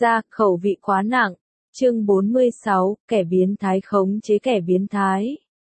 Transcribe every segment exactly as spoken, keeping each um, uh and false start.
ra, khẩu vị quá nặng. Chương bốn mươi sáu, kẻ biến thái khống chế kẻ biến thái.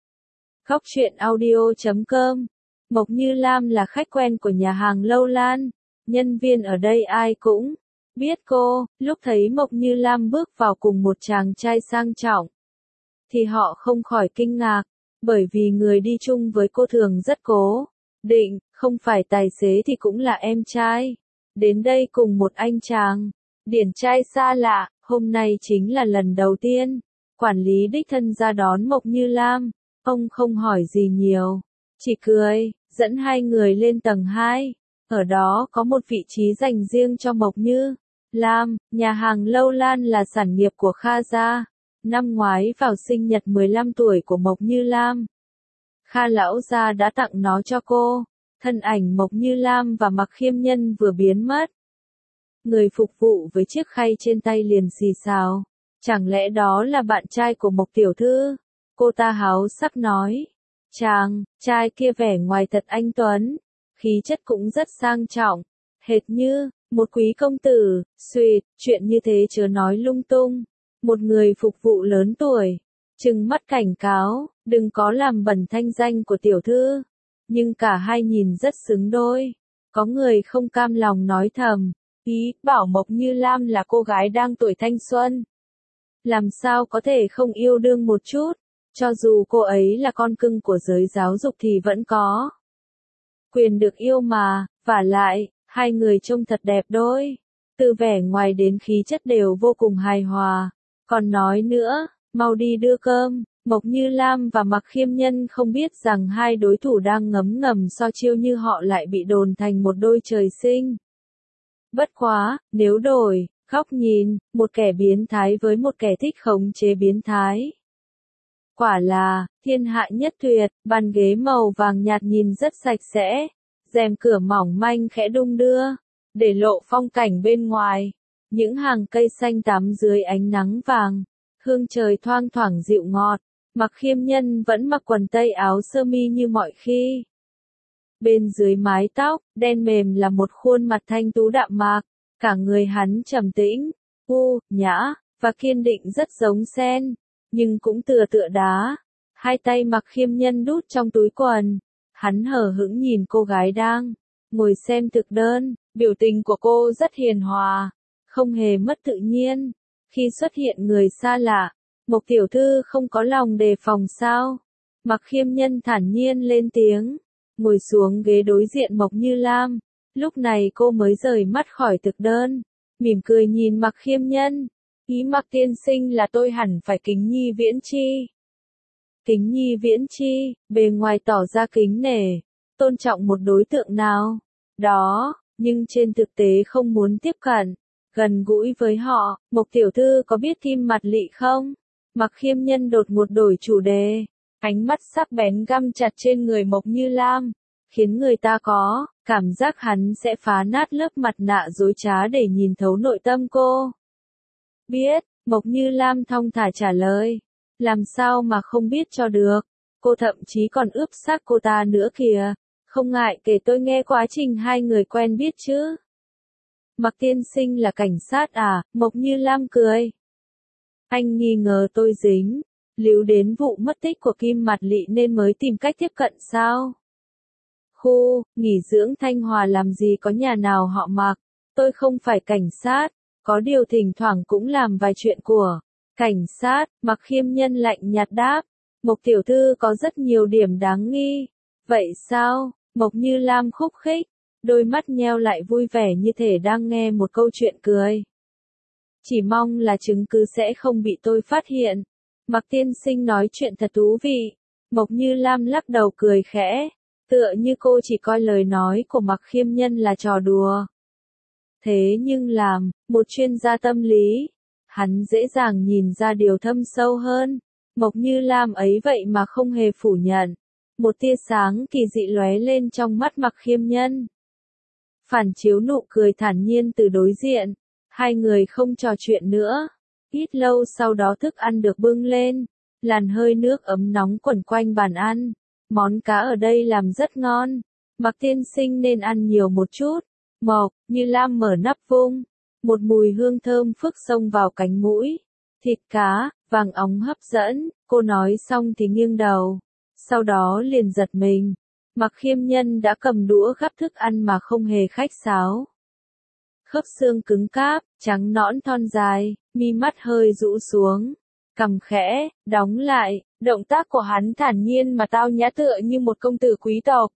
Góc truyện audio chấm com. Mộc Như Lam là khách quen của nhà hàng Lâu Lan, nhân viên ở đây ai cũng biết cô. Lúc thấy Mộc Như Lam bước vào cùng một chàng trai sang trọng, thì họ không khỏi kinh ngạc, bởi vì người đi chung với cô thường rất cố định, không phải tài xế thì cũng là em trai. Đến đây cùng một anh chàng điển trai xa lạ, hôm nay chính là lần đầu tiên quản lý đích thân ra đón Mộc Như Lam. Ông không hỏi gì nhiều, chỉ cười, dẫn hai người lên tầng hai. Ở đó có một vị trí dành riêng cho Mộc Như Lam. Nhà hàng Lâu Lan là sản nghiệp của Kha gia. Năm ngoái vào sinh nhật mười lăm tuổi của Mộc Như Lam, Kha lão gia đã tặng nó cho cô. Thân ảnh Mộc Như Lam và Mặc Khiêm Nhân vừa biến mất, người phục vụ với chiếc khay trên tay liền xì xào. Chẳng lẽ đó là bạn trai của Mộc tiểu thư? Cô ta háo sắc nói. Chàng trai kia vẻ ngoài thật anh tuấn, khí chất cũng rất sang trọng, hệt như một quý công tử. Xuyệt, chuyện như thế chớ nói lung tung. Một người phục vụ lớn tuổi trừng mắt cảnh cáo, đừng có làm bẩn thanh danh của tiểu thư. Nhưng cả hai nhìn rất xứng đôi. Có người không cam lòng nói thầm, ý bảo Mộc Như Lam là cô gái đang tuổi thanh xuân, làm sao có thể không yêu đương một chút. Cho dù cô ấy là con cưng của giới giáo dục thì vẫn có quyền được yêu mà. Vả lại, hai người trông thật đẹp đôi, từ vẻ ngoài đến khí chất đều vô cùng hài hòa. Còn nói nữa, mau đi đưa cơm. Mộc Như Lam và Mặc Khiêm Nhân không biết rằng hai đối thủ đang ngấm ngầm so chiêu như họ lại bị đồn thành một đôi trời sinh. Bất quá, nếu đổi góc nhìn, một kẻ biến thái với một kẻ thích khống chế biến thái, quả là thiên hạ nhất tuyệt. Bàn ghế màu vàng nhạt nhìn rất sạch sẽ, rèm cửa mỏng manh khẽ đung đưa, để lộ phong cảnh bên ngoài. Những hàng cây xanh tắm dưới ánh nắng vàng, hương trời thoang thoảng dịu ngọt. Mặc Khiêm Nhân vẫn mặc quần tây áo sơ mi như mọi khi. Bên dưới mái tóc đen mềm là một khuôn mặt thanh tú đạm mạc, cả người hắn trầm tĩnh, u, nhã và kiên định, rất giống sen, nhưng cũng tựa tựa đá. Hai tay Mặc Khiêm Nhân đút trong túi quần, hắn hờ hững nhìn cô gái đang ngồi xem thực đơn. Biểu tình của cô rất hiền hòa, không hề mất tự nhiên. Khi xuất hiện người xa lạ, Mộc tiểu thư không có lòng đề phòng sao? Mặc Khiêm Nhân thản nhiên lên tiếng, ngồi xuống ghế đối diện Mộc Như Lam. Lúc này cô mới rời mắt khỏi thực đơn, mỉm cười nhìn Mặc Khiêm Nhân. Ý Mặc tiên sinh là tôi hẳn phải kính nhi viễn chi. Kính nhi viễn chi, bề ngoài tỏ ra kính nể, tôn trọng một đối tượng nào đó, nhưng trên thực tế không muốn tiếp cận gần gũi với họ. Mộc tiểu thư có biết Kim Mặt Lị không? Mặc Khiêm Nhân đột ngột đổi chủ đề, ánh mắt sắc bén găm chặt trên người Mộc Như Lam, khiến người ta có cảm giác hắn sẽ phá nát lớp mặt nạ dối trá để nhìn thấu nội tâm cô. Biết, Mộc Như Lam thong thả trả lời, làm sao mà không biết cho được. Cô thậm chí còn ướp xác cô ta nữa kìa. Không ngại kể tôi nghe quá trình hai người quen biết chứ. Mặc tiên sinh là cảnh sát à? Mộc Như Lam cười. Anh nghi ngờ tôi dính líu đến vụ mất tích của Kim Mặt Lị nên mới tìm cách tiếp cận sao? Khu nghỉ dưỡng Thanh Hòa làm gì có nhà nào họ Mặc. Tôi không phải cảnh sát, có điều thỉnh thoảng cũng làm vài chuyện của cảnh sát. Mặc Khiêm Nhân lạnh nhạt đáp. Mộc tiểu thư có rất nhiều điểm đáng nghi. Vậy sao? Mộc Như Lam khúc khích, đôi mắt nheo lại vui vẻ như thể đang nghe một câu chuyện cười. Chỉ mong là chứng cứ sẽ không bị tôi phát hiện. Mặc tiên sinh nói chuyện thật thú vị. Mộc Như Lam lắc đầu cười khẽ, tựa như cô chỉ coi lời nói của Mặc Khiêm Nhân là trò đùa. Thế nhưng làm một chuyên gia tâm lý, hắn dễ dàng nhìn ra điều thâm sâu hơn. Mộc Như Lam ấy vậy mà không hề phủ nhận. Một tia sáng kỳ dị lóe lên trong mắt Mặc Khiêm Nhân, phản chiếu nụ cười thản nhiên từ đối diện. Hai người không trò chuyện nữa. Ít lâu sau đó thức ăn được bưng lên, làn hơi nước ấm nóng quẩn quanh bàn ăn. Món cá ở đây làm rất ngon, Mặc tiên sinh nên ăn nhiều một chút. Mộc Như Lam mở nắp vung một mùi hương thơm phức xông vào cánh mũi. Thịt cá, vàng óng hấp dẫn, cô nói xong thì nghiêng đầu. Sau đó liền giật mình. Mặc Khiêm Nhân đã cầm đũa gắp thức ăn mà không hề khách sáo. Khớp xương cứng cáp, trắng nõn thon dài, mi mắt hơi rũ xuống. Cằm khẽ, đóng lại, động tác của hắn thản nhiên mà tao nhã tựa như một công tử quý tộc.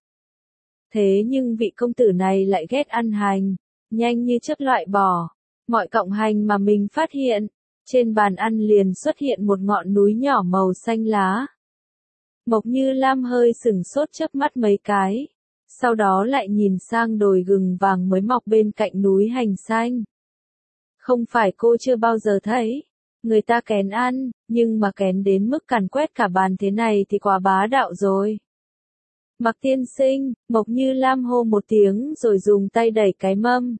Thế nhưng vị công tử này lại ghét ăn hành, nhanh như chớp loại bỏ. Mọi cọng hành mà mình phát hiện, trên bàn ăn liền xuất hiện một ngọn núi nhỏ màu xanh lá. Mộc Như Lam hơi sửng sốt chớp mắt mấy cái, sau đó lại nhìn sang đồi gừng vàng mới mọc bên cạnh núi hành xanh. Không phải cô chưa bao giờ thấy, người ta kén ăn, nhưng mà kén đến mức càn quét cả bàn thế này thì quá bá đạo rồi. Mặc tiên sinh, Mộc Như Lam hô một tiếng rồi dùng tay đẩy cái mâm.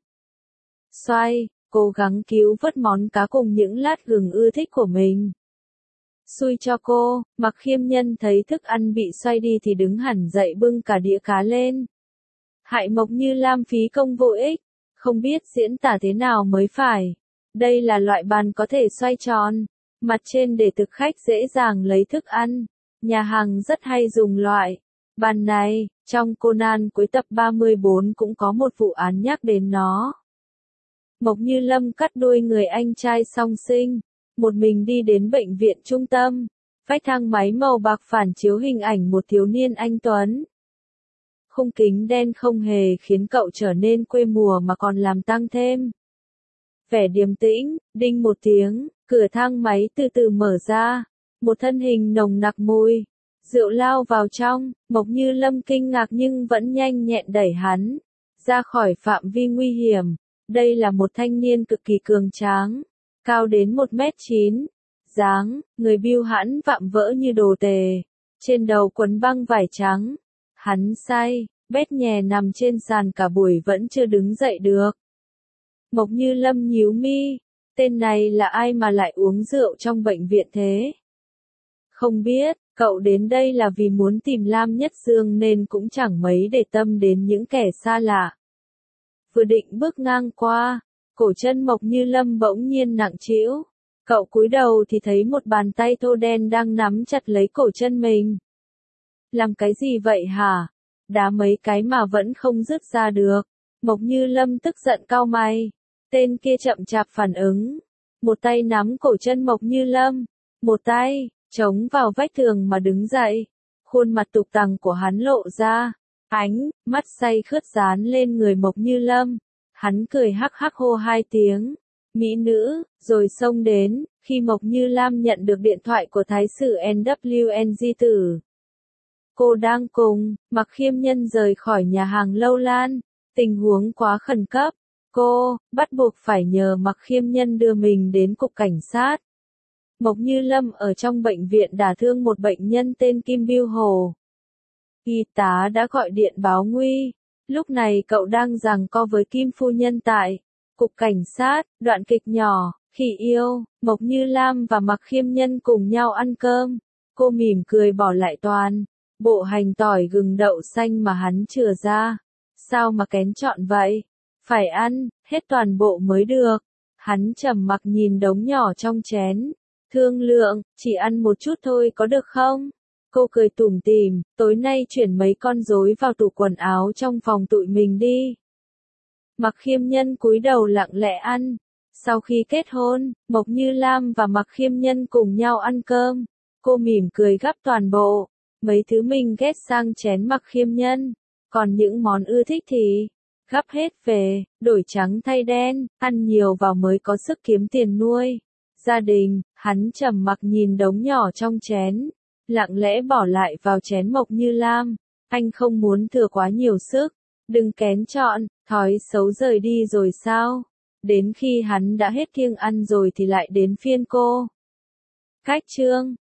Xoay, cố gắng cứu vớt món cá cùng những lát gừng ưa thích của mình. Xui cho cô, Mặc Khiêm Nhân thấy thức ăn bị xoay đi thì đứng hẳn dậy bưng cả đĩa cá lên. Hại Mộc Như Lam phí công vô ích, không biết diễn tả thế nào mới phải. Đây là loại bàn có thể xoay tròn, mặt trên để thực khách dễ dàng lấy thức ăn. Nhà hàng rất hay dùng loại bàn này, trong Conan cuối tập ba mươi bốn cũng có một vụ án nhắc đến nó. Mộc Như Lâm cắt đuôi người anh trai song sinh, một mình đi đến bệnh viện trung tâm. Vách thang máy màu bạc phản chiếu hình ảnh một thiếu niên anh tuấn. Khung kính đen không hề khiến cậu trở nên quê mùa mà còn làm tăng thêm vẻ điềm tĩnh. Đinh một tiếng, cửa thang máy từ từ mở ra, một thân hình nồng nặc mùi rượu lao vào trong. Mộc Như Lâm kinh ngạc nhưng vẫn nhanh nhẹn đẩy hắn ra khỏi phạm vi nguy hiểm. Đây là một thanh niên cực kỳ cường tráng, cao đến một mét chín, dáng, người biêu hãn vạm vỡ như đồ tề, trên đầu quấn băng vải trắng. Hắn say, bét nhè nằm trên sàn cả buổi vẫn chưa đứng dậy được. Mộc Như Lâm nhíu mi, tên này là ai mà lại uống rượu trong bệnh viện thế? Không biết, cậu đến đây là vì muốn tìm Lam Nhất Dương nên cũng chẳng mấy để tâm đến những kẻ xa lạ. Vừa định bước ngang qua, cổ chân Mộc Như Lâm bỗng nhiên nặng trĩu. Cậu cúi đầu thì thấy một bàn tay thô đen đang nắm chặt lấy cổ chân mình. Làm cái gì vậy hả? Đá mấy cái mà vẫn không dứt ra được. Mộc Như Lâm tức giận cau mày. Tên kia chậm chạp phản ứng. Một tay nắm cổ chân Mộc Như Lâm, một tay chống vào vách tường mà đứng dậy. Khuôn mặt tục tằng của hắn lộ ra, ánh mắt say khướt dán lên người Mộc Như Lâm. Hắn cười hắc hắc hô hai tiếng, mỹ nữ, rồi xông đến. Khi Mộc Như Lam nhận được điện thoại của thái sử en vê en giê Tử, cô đang cùng Mặc Khiêm Nhân rời khỏi nhà hàng Lâu Lan. Tình huống quá khẩn cấp, cô bắt buộc phải nhờ Mặc Khiêm Nhân đưa mình đến cục cảnh sát. Mộc Như Lâm ở trong bệnh viện đả thương một bệnh nhân tên Kim Bưu Hồ. Y tá đã gọi điện báo nguy. Lúc này cậu đang giằng co với Kim phu nhân tại cục cảnh sát. Đoạn kịch nhỏ, khi yêu, Mộc Như Lam và Mặc Khiêm Nhân cùng nhau ăn cơm. Cô mỉm cười bỏ lại toàn bộ hành tỏi gừng đậu xanh mà hắn chừa ra. Sao mà kén chọn vậy? Phải ăn hết toàn bộ mới được. Hắn trầm mặc nhìn đống nhỏ trong chén. Thương lượng, chỉ ăn một chút thôi có được không? Cô cười tủm tỉm, tối nay chuyển mấy con rối vào tủ quần áo trong phòng tụi mình đi. Mặc Khiêm Nhân cúi đầu lặng lẽ ăn. Sau khi kết hôn, Mộc Như Lam và Mặc Khiêm Nhân cùng nhau ăn cơm. Cô mỉm cười gắp toàn bộ mấy thứ mình ghét sang chén Mặc Khiêm Nhân. Còn những món ưa thích thì gắp hết về, đổi trắng thay đen, ăn nhiều vào mới có sức kiếm tiền nuôi gia đình. Hắn trầm mặc nhìn đống nhỏ trong chén, lặng lẽ bỏ lại vào chén Mộc Như Lam. Anh không muốn thừa quá nhiều sức, đừng kén chọn, thói xấu rời đi rồi sao? Đến khi hắn đã hết kiêng ăn rồi thì lại đến phiên cô. Cách chương